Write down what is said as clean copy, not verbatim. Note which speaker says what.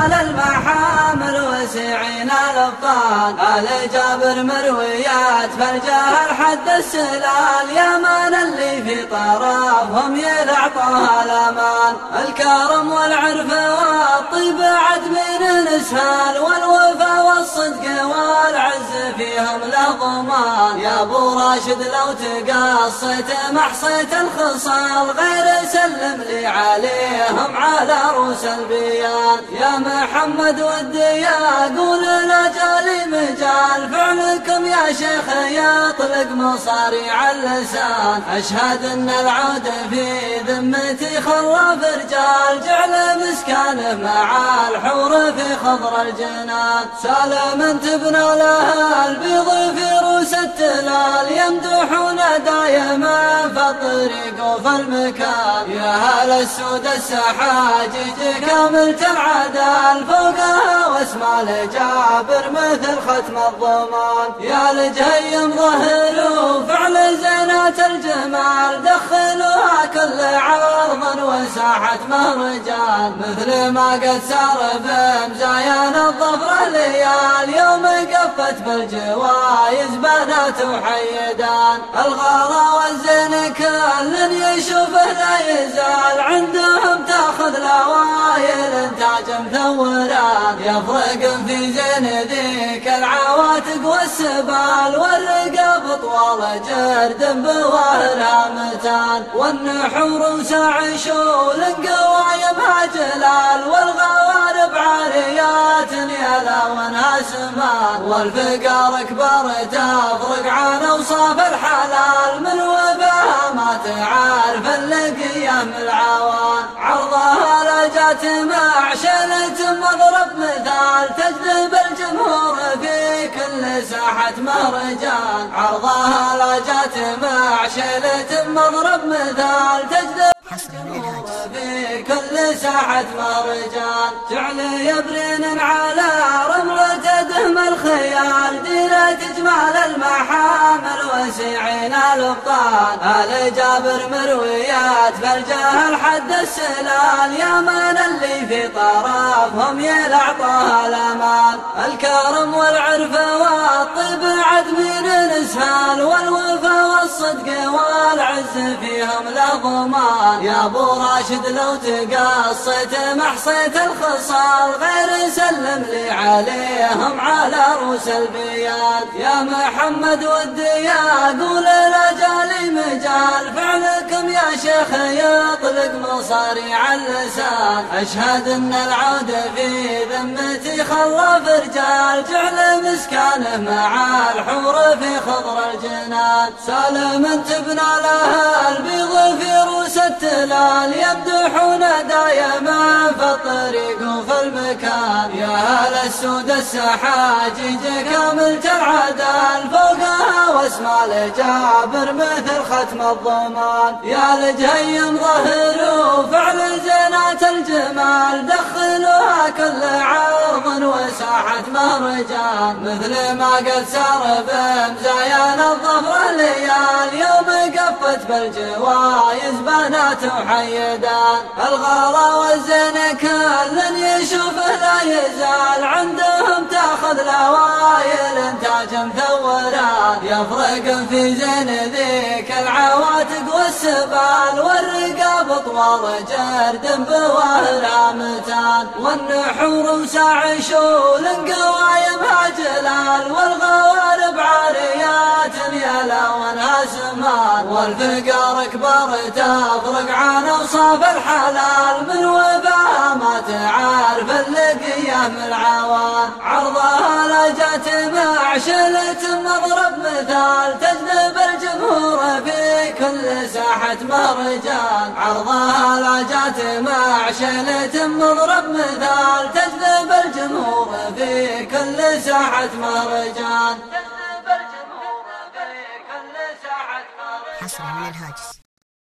Speaker 1: تجمال المحامل وسعين الأبطال. آل جابر مرويات فالجاه حد السلال، يا من اللي في طرفهم يلعطوها الأمان. الكرم والعرف والطيب عد من نسهال، والوفا والصدق والعز فيهم لا ضمان. يا ابو راشد لو تقصيت محصيت الخصال، غير سلم لي عليهم على روس البيان. يا محمد ودي اقول لاجالي مجال، فعلكم يا شيخ يطلق مصاريع اللسان. اشهد ان العود في ذمتي خراف رجال، جعل مسكانه مع الحور في خضر الجنان. سالم تبنى لها البيض في روس التلال، يمدحون دايما في الطريق وفي المكان. يا هل السود السحاجيج كاملة العدال، فوقها واسمع لجابر مثل ختم الضمان. يا لجهيم ظهروا فعل زينات الجمال، دخلوها كل عرض وساحة مهرجان. مثل ما قد سار بمزايان الظفر ليال، يوم قفت بالجوايز بنات وحيدان. الغلا والزين كل يشوفه لا يزال، عندهم تاخذ الاوايل تاج مثوران. يفرق في زين ذيك العواتق والسبال، والرقاب طوال جرد بواهرها متان. والنحور ساعي شول قوايمها جلال، والغوارب عاريات يلا وناس مان. والفقار اكبر تفرق عن اوصاف الحلال، من وباها ما تعرف اللقيام العوان. عرضها لا جات مع شلة مضرب مثال، تجذب الجمهور في كل ساحة مهرجان. عرضها لا جات مع شلة مضرب مثال، تجذب في كل ساحة مهرجان. جعل يبرين على رملة دهم الخيال، ديرة تجمال المحامل وسعين الأبطال. آل جابر مرويات فالجاه حد السلال، يا من اللي في طرفهم يلعطوها الأمان. الكرم والعرف والطيب عد من نسهال، والوفا والصدق والعز فيهم لا ضمان. يا ابو راشد لو تقصيت محصيت الخصال، غير سلم لي عليهم على روس البيان. يا محمد ودي اقول لاجالي مجال، فعلكم يا شيخ يطلق مصاريع اللسان. اشهد ان العود في ذمتي خراف رجال، جعل مسكانه مع الحور في خضر الجنان. سالم تبنى لها البيض في روس التلال، يمدحون دايما في الطريق وفي المكان. يا هل السود السحاجيج كاملة العدال، فوقها واسمع لجابر مثل ختم الضمان. يا لجهيم ظهروا فعل زينات الجمال، دخلوها كل عرض وساحة مهرجان. مثل ما قد سار بمزايان الظفر ليال، يوم قفت بالجوايز بنات وحيدان. الغلا والزين كل يشوفه لا يزال، عندهم تاخذ الاوايل تاج مثوران. يفرق في زين ذيك العواتق والسبال، والرقاب طوال جرد بواهرها متان. والنحور ساعي شول قوايمها جلال، والغوارب عاريات يلا وناس مان. والفقار اكبر تفرق عن اوصاف الحلال، من وباها ما تعرف اللقيام العوان. عرضها لا جات مع شلة مضرب مثال، تجذب الجمهور في كل ساحة مهرجان. عرضها لا جات مع شلة مضرب مثال، تجذب الجمهور في كل ساحة مهرجان.